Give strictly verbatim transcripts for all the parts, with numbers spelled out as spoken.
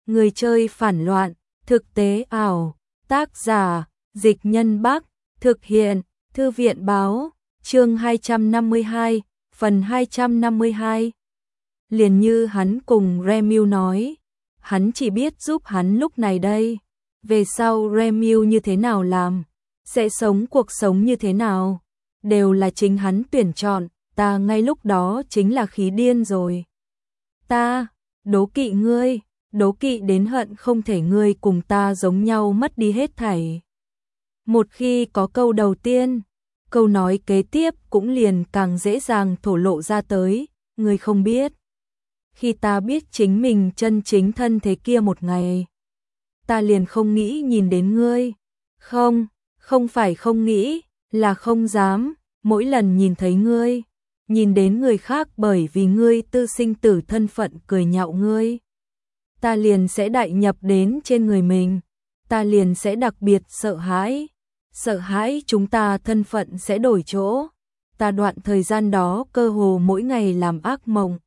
Người chơi phản loạn, thực tế ảo, tác giả, Dịch Nhân Bắc, thực hiện, Thư viện báo, chương hai trăm năm mươi hai, phần hai trăm năm mươi hai. Liền như hắn cùng Remil nói, hắn chỉ biết giúp hắn lúc này đây. Về sau Remil như thế nào làm, sẽ sống cuộc sống như thế nào, đều là chính hắn tuyển chọn, ta ngay lúc đó chính là khí điên rồi. Ta, đố kỵ ngươi, đố kỵ đến hận không thể ngươi cùng ta giống nhau mất đi hết thảy. Một khi có câu đầu tiên, câu nói kế tiếp cũng liền càng dễ dàng thổ lộ ra tới, ngươi không biết. Khi ta biết chính mình chân chính thân thế kia một ngày, ta liền không nghĩ nhìn đến ngươi. Không, không phải không nghĩ, là không dám, mỗi lần nhìn thấy ngươi, nhìn đến người khác bởi vì ngươi tư sinh tử thân phận cười nhạo ngươi, ta liền sẽ đại nhập đến trên người mình, ta liền sẽ đặc biệt sợ hãi, sợ hãi chúng ta thân phận sẽ đổi chỗ, ta đoạn thời gian đó cơ hồ mỗi ngày làm ác mộng,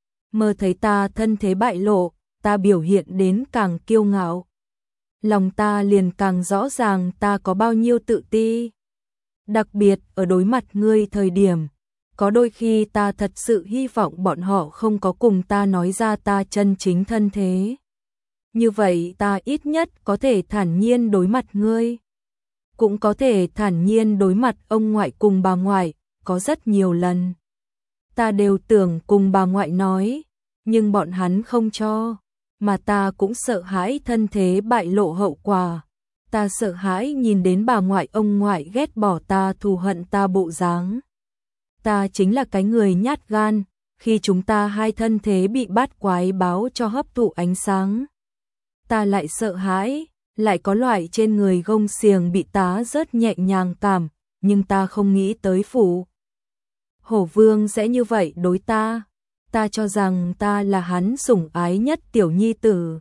mơ thấy ta thân thế bại lộ, ta biểu hiện đến càng kiêu ngạo, lòng ta liền càng rõ ràng ta có bao nhiêu tự ti. Đặc biệt ở đối mặt ngươi thời điểm, có đôi khi ta thật sự hy vọng bọn họ không có cùng ta nói ra ta chân chính thân thế. Như vậy ta ít nhất có thể thản nhiên đối mặt ngươi. Cũng có thể thản nhiên đối mặt ông ngoại cùng bà ngoại, có rất nhiều lần. Ta đều tưởng cùng bà ngoại nói, nhưng bọn hắn không cho, mà ta cũng sợ hãi thân thế bại lộ hậu quả. Ta sợ hãi nhìn đến bà ngoại ông ngoại ghét bỏ ta thù hận ta bộ dáng. Ta chính là cái người nhát gan, khi chúng ta hai thân thế bị bát quái báo cho hấp thụ ánh sáng. Ta lại sợ hãi, lại có loại trên người gông xiềng bị tá rớt nhẹ nhàng cảm, nhưng ta không nghĩ tới phủ Hổ Vương sẽ như vậy đối ta. Ta cho rằng ta là hắn sủng ái nhất tiểu nhi tử,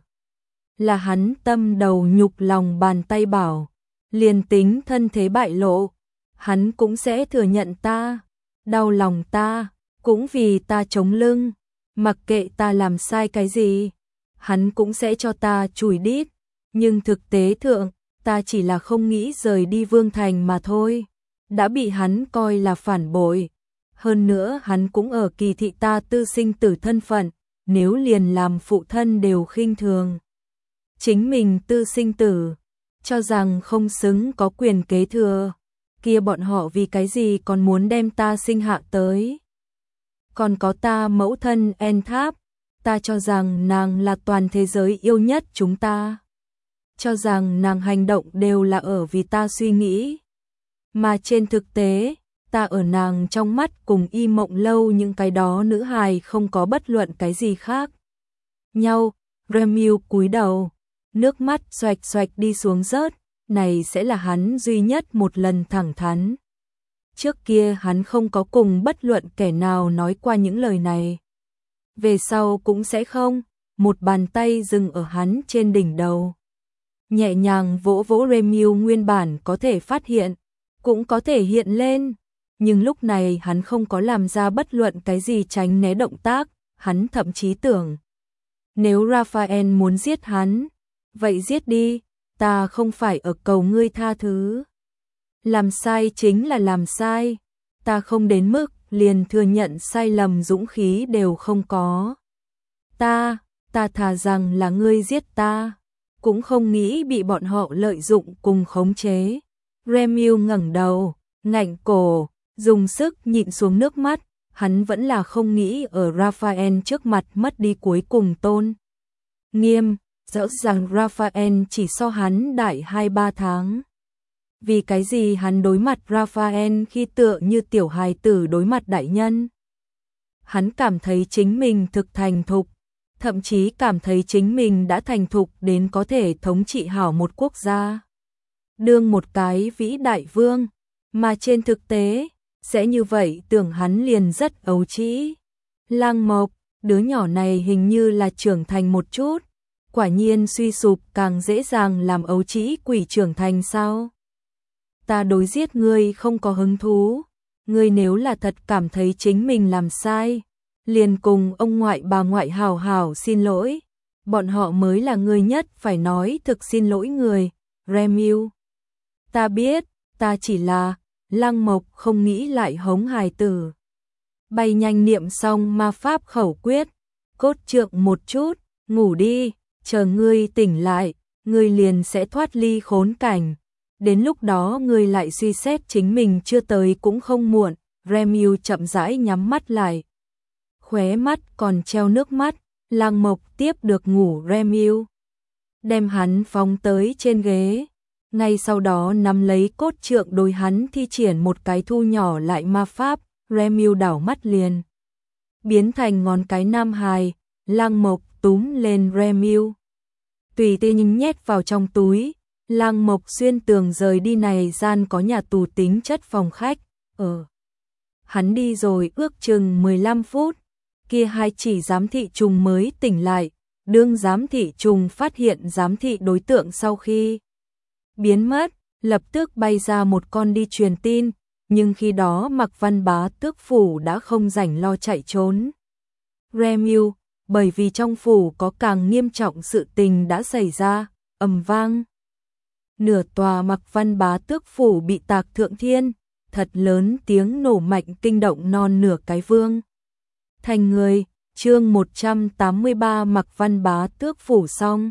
là hắn tâm đầu nhục lòng bàn tay bảo, liền tính thân thế bại lộ, hắn cũng sẽ thừa nhận ta, đau lòng ta, cũng vì ta chống lưng, mặc kệ ta làm sai cái gì, hắn cũng sẽ cho ta chùi đít, nhưng thực tế thượng, ta chỉ là không nghĩ rời đi Vương Thành mà thôi, đã bị hắn coi là phản bội. Hơn nữa hắn cũng ở kỳ thị ta tư sinh tử thân phận, nếu liền làm phụ thân đều khinh thường chính mình tư sinh tử, cho rằng không xứng có quyền kế thừa, kia bọn họ vì cái gì còn muốn đem ta sinh hạ tới. Còn có ta mẫu thân En Tháp, ta cho rằng nàng là toàn thế giới yêu nhất chúng ta, cho rằng nàng hành động đều là ở vì ta suy nghĩ, mà trên thực tế ta ở nàng trong mắt cùng Y Mộng Lâu những cái đó nữ hài không có bất luận cái gì khác nhau. Remil cúi đầu, nước mắt xoạch xoạch đi xuống rớt, này sẽ là hắn duy nhất một lần thẳng thắn. Trước kia hắn không có cùng bất luận kẻ nào nói qua những lời này. Về sau cũng sẽ không. Một bàn tay dừng ở hắn trên đỉnh đầu, nhẹ nhàng vỗ vỗ Remil nguyên bản có thể phát hiện, cũng có thể hiện lên. Nhưng lúc này hắn không có làm ra bất luận cái gì tránh né động tác, hắn thậm chí tưởng, nếu Raphael muốn giết hắn, vậy giết đi, ta không phải ở cầu ngươi tha thứ. Làm sai chính là làm sai, ta không đến mức liền thừa nhận sai lầm dũng khí đều không có. Ta, ta thà rằng là ngươi giết ta, cũng không nghĩ bị bọn họ lợi dụng cùng khống chế. Remil ngẩng đầu, ngạnh cổ, dùng sức nhịn xuống nước mắt, hắn vẫn là không nghĩ ở Raphael trước mặt mất đi cuối cùng tôn nghiêm, rõ ràng Raphael chỉ so hắn đại hai ba tháng. Vì cái gì hắn đối mặt Raphael khi tựa như tiểu hài tử đối mặt đại nhân? Hắn cảm thấy chính mình thực thành thục, thậm chí cảm thấy chính mình đã thành thục đến có thể thống trị hảo một quốc gia, đương một cái vĩ đại vương, mà trên thực tế sẽ như vậy tưởng hắn liền rất ấu trĩ. Lang Mộc, đứa nhỏ này hình như là trưởng thành một chút, quả nhiên suy sụp càng dễ dàng làm ấu trĩ quỷ trưởng thành sao? Ta đối giết ngươi không có hứng thú, ngươi nếu là thật cảm thấy chính mình làm sai, liền cùng ông ngoại bà ngoại hảo hảo xin lỗi, bọn họ mới là người nhất phải nói thực xin lỗi người. Remiu, ta biết, ta chỉ là, Lăng Mộc không nghĩ lại hống hài tử. Bay nhanh niệm xong ma pháp khẩu quyết, cốt trượng một chút, ngủ đi, chờ ngươi tỉnh lại, ngươi liền sẽ thoát ly khốn cảnh. Đến lúc đó ngươi lại suy xét chính mình chưa tới cũng không muộn. Remiu chậm rãi nhắm mắt lại. Khóe mắt còn treo nước mắt, Lăng Mộc tiếp được ngủ Remiu. Đem hắn phóng tới trên ghế. Ngay sau đó nắm lấy cốt trượng đối hắn thi triển một cái thu nhỏ lại ma pháp. Remiu đảo mắt liền biến thành ngón cái nam hài. Lăng Mộc túm lên Remiu, tùy tiện nhét vào trong túi. Lăng Mộc xuyên tường rời đi. Này gian có nhà tù tính chất phòng khách. Ở hắn đi rồi ước chừng mười lăm phút, kia hai chỉ giám thị trùng mới tỉnh lại. Đương giám thị trùng phát hiện giám thị đối tượng sau khi biến mất, lập tức bay ra một con đi truyền tin, nhưng khi đó Mạc Văn Bá Tước phủ đã không rảnh lo chạy trốn. Remiu, bởi vì trong phủ có càng nghiêm trọng sự tình đã xảy ra, ầm vang. Nửa tòa Mạc Văn Bá Tước phủ bị tạc thượng thiên, thật lớn tiếng nổ mạnh kinh động non nửa cái vương. Thành người, chương một trăm tám mươi ba Mạc Văn Bá Tước phủ xong.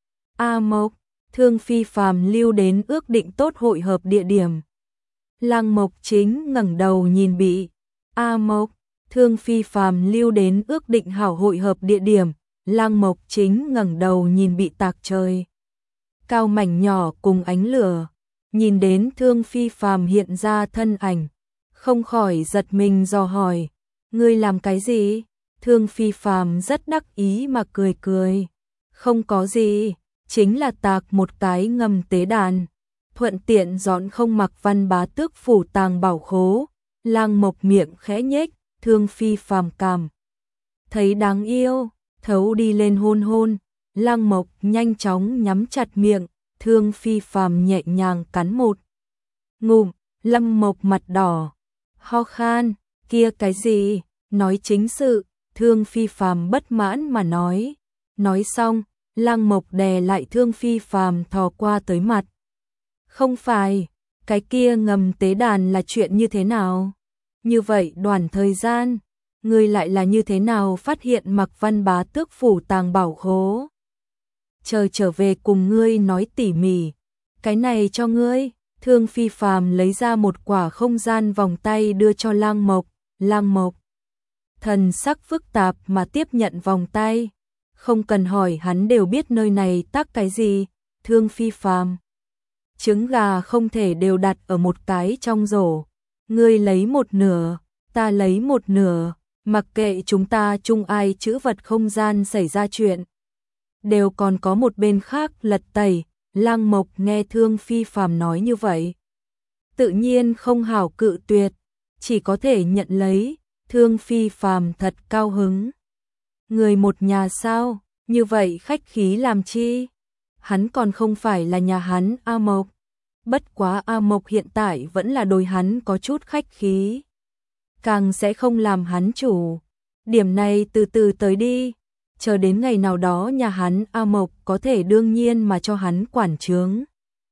A Mộc, Thương Phi Phàm lưu đến ước định tốt hội hợp địa điểm. Lăng Mộc chính ngẩng đầu nhìn bị. A Mộc, Thương Phi Phàm lưu đến ước định hảo hội hợp địa điểm. Lăng Mộc chính ngẩng đầu nhìn bị tạc trời cao mảnh nhỏ cùng ánh lửa, nhìn đến Thương Phi Phàm hiện ra thân ảnh, không khỏi giật mình dò hỏi, ngươi làm cái gì? Thương Phi Phàm rất đắc ý mà cười cười, không có gì, chính là tạc một cái ngầm tế đàn, thuận tiện dọn không Mạc Văn Bá Tước phủ tàng bảo khố. Lăng Mộc miệng khẽ nhếch, Thương Phi Phàm cảm thấy đáng yêu, thấu đi lên hôn hôn. Lăng Mộc nhanh chóng nhắm chặt miệng, Thương Phi Phàm nhẹ nhàng cắn một ngụm. Lăng Mộc mặt đỏ, ho khan, kia cái gì, nói chính sự. Thương Phi Phàm bất mãn mà nói. Nói xong, Lăng Mộc đè lại Thương Phi Phàm thò qua tới mặt. Không phải, cái kia ngầm tế đàn là chuyện như thế nào? Như vậy đoạn thời gian, ngươi lại là như thế nào phát hiện Mạc Văn Bá Tước phủ tàng bảo khố? Chờ trở về cùng ngươi nói tỉ mỉ. Cái này cho ngươi. Thương Phi Phàm lấy ra một quả không gian vòng tay đưa cho Lăng Mộc. Lăng Mộc thần sắc phức tạp mà tiếp nhận vòng tay. Không cần hỏi hắn đều biết nơi này tác cái gì. Thương Phi Phàm, trứng gà không thể đều đặt ở một cái trong rổ. Ngươi lấy một nửa, ta lấy một nửa, mặc kệ chúng ta chung ai chữ vật không gian xảy ra chuyện, đều còn có một bên khác lật tẩy. Lăng Mộc nghe Thương Phi Phàm nói như vậy, tự nhiên không hảo cự tuyệt, chỉ có thể nhận lấy. Thương Phi Phàm thật cao hứng. Người một nhà sao, như vậy khách khí làm chi? Hắn còn không phải là nhà hắn A Mộc. Bất quá A Mộc hiện tại vẫn là đối hắn có chút khách khí, càng sẽ không làm hắn chủ. Điểm này từ từ tới đi, chờ đến ngày nào đó nhà hắn A Mộc có thể đương nhiên mà cho hắn quản chướng.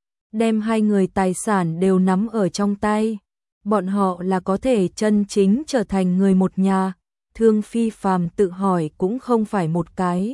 Đem hai người tài sản đều nắm ở trong tay, bọn họ là có thể chân chính trở thành người một nhà. Thương Phi Phàm tự hỏi cũng không phải một cái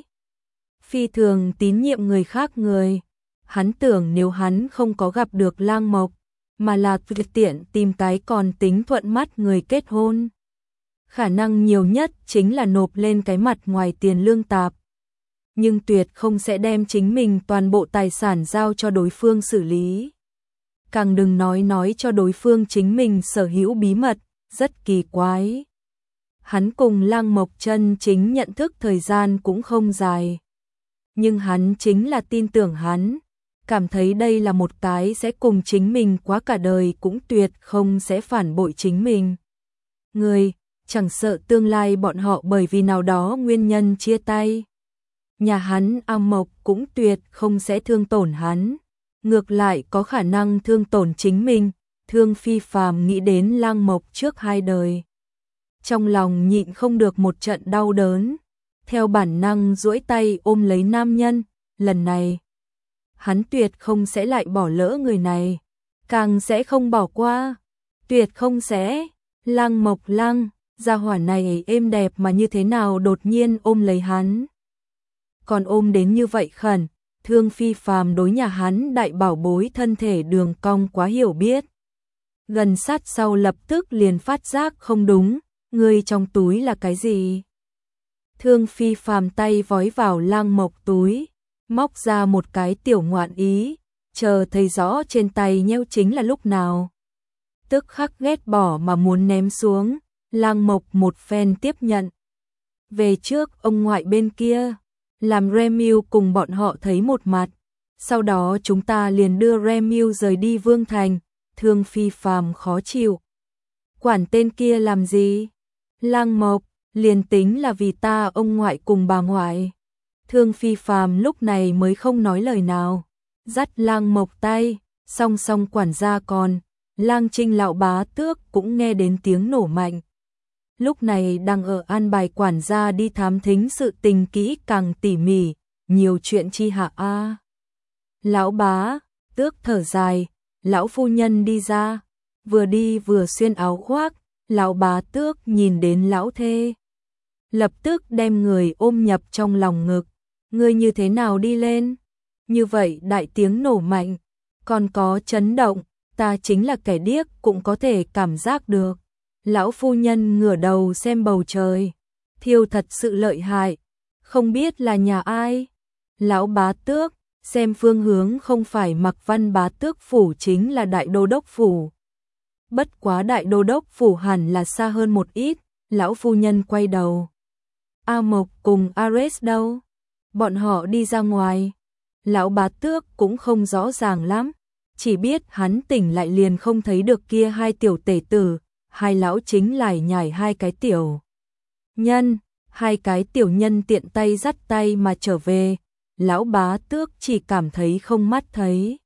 phi thường tín nhiệm người khác người. Hắn tưởng nếu hắn không có gặp được Lăng Mộc, mà là tiện tìm cái còn tính thuận mắt người kết hôn, khả năng nhiều nhất chính là nộp lên cái mặt ngoài tiền lương tạp, nhưng tuyệt không sẽ đem chính mình toàn bộ tài sản giao cho đối phương xử lý. Càng đừng nói nói cho đối phương chính mình sở hữu bí mật, rất kỳ quái. Hắn cùng Lăng Mộc chân chính nhận thức thời gian cũng không dài, nhưng hắn chính là tin tưởng hắn, cảm thấy đây là một cái sẽ cùng chính mình quá cả đời cũng tuyệt không sẽ phản bội chính mình. Người, chẳng sợ tương lai bọn họ bởi vì nào đó nguyên nhân chia tay. Nhà hắn A Mộc cũng tuyệt không sẽ thương tổn hắn, ngược lại có khả năng thương tổn chính mình. Thương Phi Phàm nghĩ đến Lăng Mộc trước hai đời, trong lòng nhịn không được một trận đau đớn. theo bản năng duỗi tay ôm lấy nam nhân, lần này hắn tuyệt không sẽ lại bỏ lỡ người này, càng sẽ không bỏ qua, tuyệt không sẽ. Lăng Mộc Lăng, gia hỏa này êm đẹp mà như thế nào đột nhiên ôm lấy hắn. Còn ôm đến như vậy khẩn, Thương Phi Phàm đối nhà hắn đại bảo bối thân thể đường cong quá hiểu biết. Gần sát sau lập tức liền phát giác không đúng, người trong túi là cái gì? Thương Phi Phàm tay vói vào Lăng Mộc túi, móc ra một cái tiểu ngoạn ý, chờ thấy rõ trên tay nheo chính là lúc nào. Tức khắc ghét bỏ mà muốn ném xuống, Lăng Mộc một phen tiếp nhận. Về trước ông ngoại bên kia, làm Remiu cùng bọn họ thấy một mặt, sau đó chúng ta liền đưa Remiu rời đi Vương Thành. Thương Phi Phàm khó chịu. Quản tên kia làm gì? Lăng Mộc, liền tính là vì ta ông ngoại cùng bà ngoại. Thương Phi Phàm lúc này mới không nói lời nào, dắt Lăng Mộc tay, song song quản gia còn, Lang Trinh lão bá tước cũng nghe đến tiếng nổ mạnh. Lúc này đang ở an bài quản gia đi thám thính sự tình kỹ càng tỉ mỉ, nhiều chuyện chi hạ a. Lão bá tước thở dài, lão phu nhân đi ra, vừa đi vừa xuyên áo khoác, lão bá tước nhìn đến lão thê, lập tức đem người ôm nhập trong lòng ngực. Ngươi như thế nào đi lên? Như vậy đại tiếng nổ mạnh, còn có chấn động, ta chính là kẻ điếc cũng có thể cảm giác được. Lão phu nhân ngửa đầu xem bầu trời, thiêu thật sự lợi hại, không biết là nhà ai. Lão bá tước, xem phương hướng không phải Mặc Văn bá tước phủ chính là đại đô đốc phủ. Bất quá đại đô đốc phủ hẳn là xa hơn một ít, lão phu nhân quay đầu. A Mộc cùng Ares đâu? Bọn họ đi ra ngoài. Lão bá tước cũng không rõ ràng lắm, chỉ biết hắn tỉnh lại liền không thấy được kia hai tiểu tể tử, hai lão chính lải nhải hai cái tiểu nhân, hai cái tiểu nhân tiện tay dắt tay mà trở về. Lão bá tước chỉ cảm thấy không mắt thấy.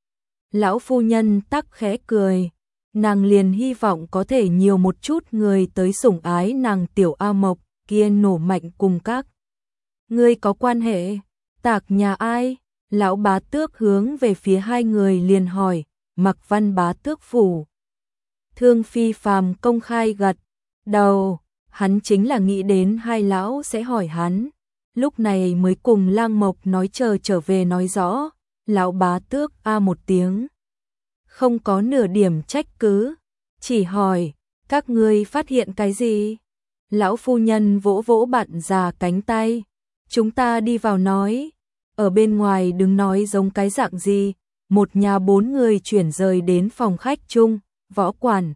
Lão phu nhân tắc khẽ cười, nàng liền hy vọng có thể nhiều một chút người tới sủng ái nàng tiểu A Mộc, kia nổ mạnh cùng các ngươi có quan hệ, tạc nhà ai? Lão bá tước hướng về phía hai người liền hỏi, Mặc Văn bá tước phủ. Thương Phi Phàm công khai gật đầu, hắn chính là nghĩ đến hai lão sẽ hỏi hắn, lúc này mới cùng Lang Mộc nói chờ trở về nói rõ. Lão bá tước a một tiếng, không có nửa điểm trách cứ, chỉ hỏi, các ngươi phát hiện cái gì? Lão phu nhân vỗ vỗ bạn già cánh tay, chúng ta đi vào nói, ở bên ngoài đừng nói giống cái dạng gì. Một nhà bốn người chuyển rời đến phòng khách chung, võ quản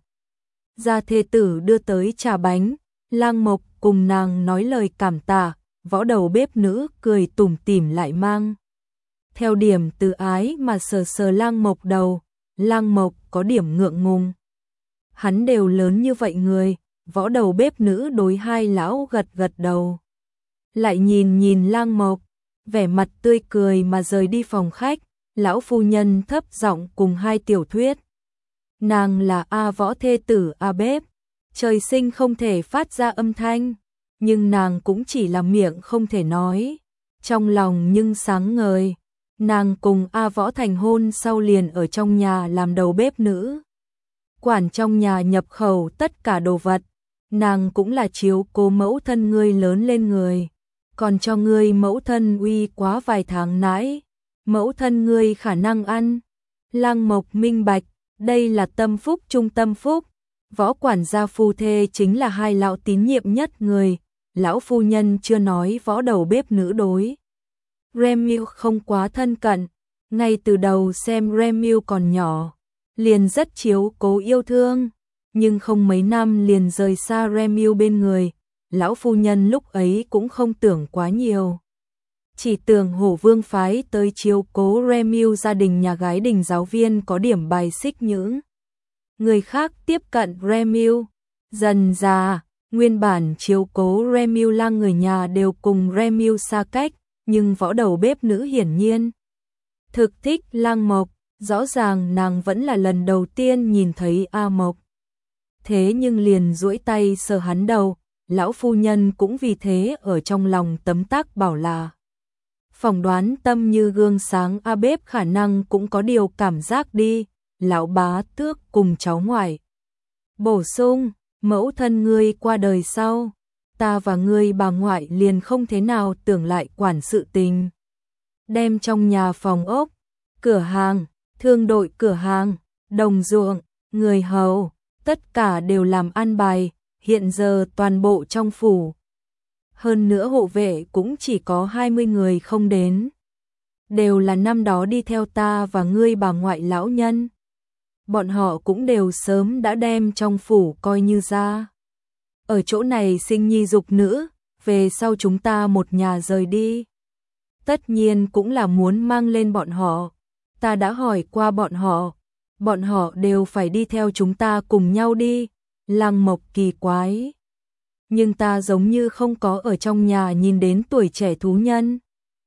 gia thê tử đưa tới trà bánh, Lang Mộc cùng nàng nói lời cảm tạ, võ đầu bếp nữ cười tủm tỉm lại mang theo điểm từ ái mà sờ sờ Lang Mộc đầu. Lang Mộc có điểm ngượng ngùng, hắn đều lớn như vậy người. Võ đầu bếp nữ đối hai lão gật gật đầu, lại nhìn nhìn Lang Mộc, vẻ mặt tươi cười mà rời đi phòng khách. Lão phu nhân thấp giọng cùng hai tiểu thuyết, nàng là A võ thê tử A bếp, trời sinh không thể phát ra âm thanh, nhưng nàng cũng chỉ là miệng không thể nói, trong lòng nhưng sáng ngời. Nàng cùng A võ thành hôn sau liền ở trong nhà làm đầu bếp nữ, quản trong nhà nhập khẩu tất cả đồ vật. Nàng cũng là chiếu cố mẫu thân ngươi lớn lên người, còn cho ngươi mẫu thân uy quá vài tháng nãy, mẫu thân ngươi khả năng ăn. Lang Mộc minh bạch, đây là tâm phúc trung tâm phúc. Võ quản gia phu thê chính là hai lão tín nhiệm nhất người. Lão phu nhân chưa nói võ đầu bếp nữ đối Remiu không quá thân cận, ngay từ đầu xem Remiu còn nhỏ, liền rất chiếu cố yêu thương, nhưng không mấy năm liền rời xa Remiu bên người. Lão phu nhân lúc ấy cũng không tưởng quá nhiều, chỉ tưởng Hổ Vương phái tới chiếu cố Remiu gia đình nhà gái đình giáo viên có điểm bài xích những người khác tiếp cận Remiu. Dần già, nguyên bản chiếu cố Remiu lang người nhà đều cùng Remiu xa cách, nhưng võ đầu bếp nữ hiển nhiên thực thích Lang Mộc, rõ ràng nàng vẫn là lần đầu tiên nhìn thấy A Mộc. Thế nhưng liền duỗi tay sờ hắn đầu, lão phu nhân cũng vì thế ở trong lòng tấm tắc bảo là phỏng đoán tâm như gương sáng A Bếp khả năng cũng có điều cảm giác đi, lão bá tước cùng cháu ngoại. Bổ sung, mẫu thân ngươi qua đời sau, ta và ngươi bà ngoại liền không thế nào tưởng lại quản sự tình. Đem trong nhà phòng ốc, cửa hàng, thương đội cửa hàng, đồng ruộng, người hầu, tất cả đều làm an bài, hiện giờ toàn bộ trong phủ. Hơn nữa hộ vệ cũng chỉ có hai mươi người không đến. Đều là năm đó đi theo ta và ngươi bà ngoại lão nhân. Bọn họ cũng đều sớm đã đem trong phủ coi như ra. Ở chỗ này sinh nhi dục nữ, về sau chúng ta một nhà rời đi. Tất nhiên cũng là muốn mang lên bọn họ. Ta đã hỏi qua bọn họ, bọn họ đều phải đi theo chúng ta cùng nhau đi. Lăng Mộc kỳ quái. Nhưng ta giống như không có ở trong nhà nhìn đến tuổi trẻ thú nhân.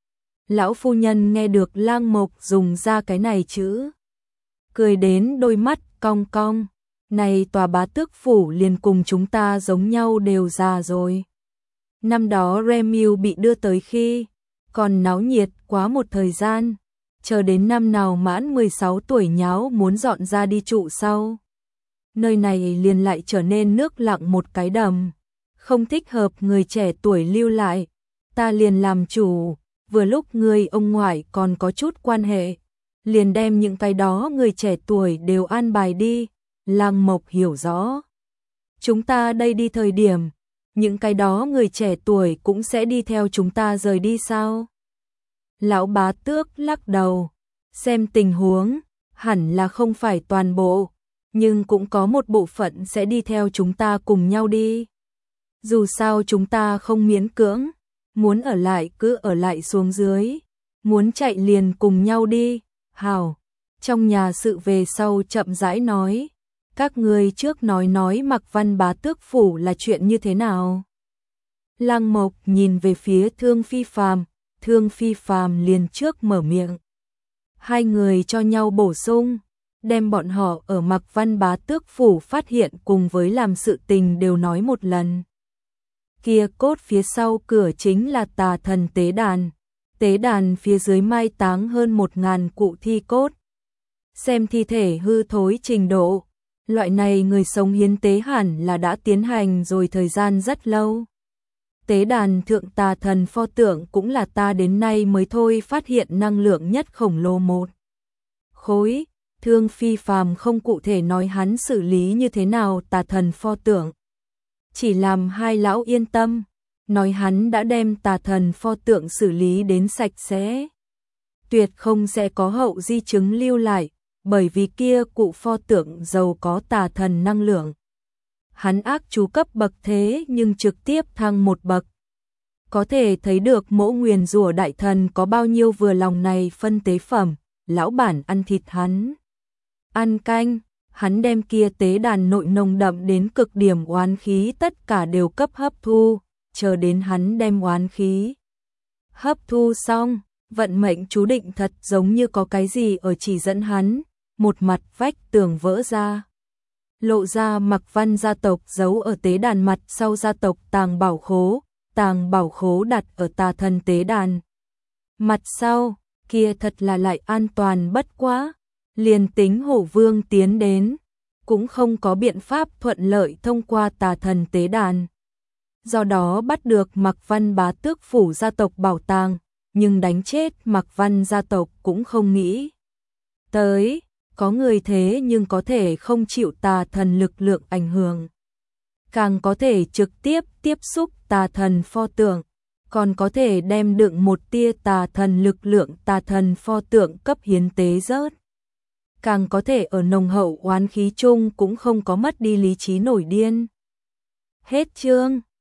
Lão phu nhân nghe được Lăng Mộc dùng ra cái này chữ, cười đến đôi mắt cong cong. Này tòa bá tước phủ liền cùng chúng ta giống nhau đều già rồi. Năm đó Remiu bị đưa tới khi còn náo nhiệt quá một thời gian, chờ đến năm nào mãn mười sáu tuổi nháo muốn dọn ra đi trụ sau. Nơi này liền lại trở nên nước lặng một cái đầm, không thích hợp người trẻ tuổi lưu lại, ta liền làm chủ, vừa lúc người ông ngoại còn có chút quan hệ, liền đem những cái đó người trẻ tuổi đều an bài đi. Lăng Mộc hiểu rõ. Chúng ta đây đi thời điểm, những cái đó người trẻ tuổi cũng sẽ đi theo chúng ta rời đi sao? Lão bá tước lắc đầu, xem tình huống, hẳn là không phải toàn bộ, nhưng cũng có một bộ phận sẽ đi theo chúng ta cùng nhau đi. Dù sao chúng ta không miễn cưỡng, muốn ở lại cứ ở lại xuống dưới, muốn chạy liền cùng nhau đi. Hảo, trong nhà sự về sau chậm rãi nói. Các ngươi trước nói nói Mạc Văn bá tước phủ là chuyện như thế nào? Lăng Mộc nhìn về phía Thương Phi Phàm, Thương Phi Phàm liền trước mở miệng. Hai người cho nhau bổ sung, đem bọn họ ở Mạc Văn bá tước phủ phát hiện cùng với làm sự tình đều nói một lần. Kia cốt phía sau cửa chính là tà thần tế đàn, tế đàn phía dưới mai táng hơn một ngàn cụ thi cốt. Xem thi thể hư thối trình độ, loại này người sống hiến tế hẳn là đã tiến hành rồi thời gian rất lâu. Tế đàn thượng tà thần pho tượng cũng là ta đến nay mới thôi phát hiện năng lượng nhất khổng lồ một khối. Thương Phi Phàm không cụ thể nói hắn xử lý như thế nào tà thần pho tượng, chỉ làm hai lão yên tâm, nói hắn đã đem tà thần pho tượng xử lý đến sạch sẽ, tuyệt không sẽ có hậu di chứng lưu lại. Bởi vì kia cụ pho tượng giàu có tà thần năng lượng. Hắn ác chú cấp bậc thế nhưng trực tiếp thăng một bậc. Có thể thấy được mỗ nguyền rủa đại thần có bao nhiêu vừa lòng này phân tế phẩm, lão bản ăn thịt hắn. Ăn canh, hắn đem kia tế đàn nội nồng đậm đến cực điểm oán khí tất cả đều cấp hấp thu, chờ đến hắn đem oán khí hấp thu xong, vận mệnh chú định thật giống như có cái gì ở chỉ dẫn hắn. Một mặt vách tường vỡ ra, lộ ra Mạc Văn gia tộc giấu ở tế đàn mặt sau gia tộc tàng bảo khố, tàng bảo khố đặt ở tà thần tế đàn. Mặt sau, kia thật là lại an toàn bất quá, liền tính Hổ Vương tiến đến, cũng không có biện pháp thuận lợi thông qua tà thần tế đàn. Do đó bắt được Mạc Văn bá tước phủ gia tộc bảo tàng, nhưng đánh chết Mạc Văn gia tộc cũng không nghĩ tới. Có người thế nhưng có thể không chịu tà thần lực lượng ảnh hưởng, càng có thể trực tiếp tiếp xúc tà thần pho tượng, còn có thể đem đựng một tia tà thần lực lượng tà thần pho tượng cấp hiến tế rớt, càng có thể ở nồng hậu oán khí chung cũng không có mất đi lý trí nổi điên. Hết chương.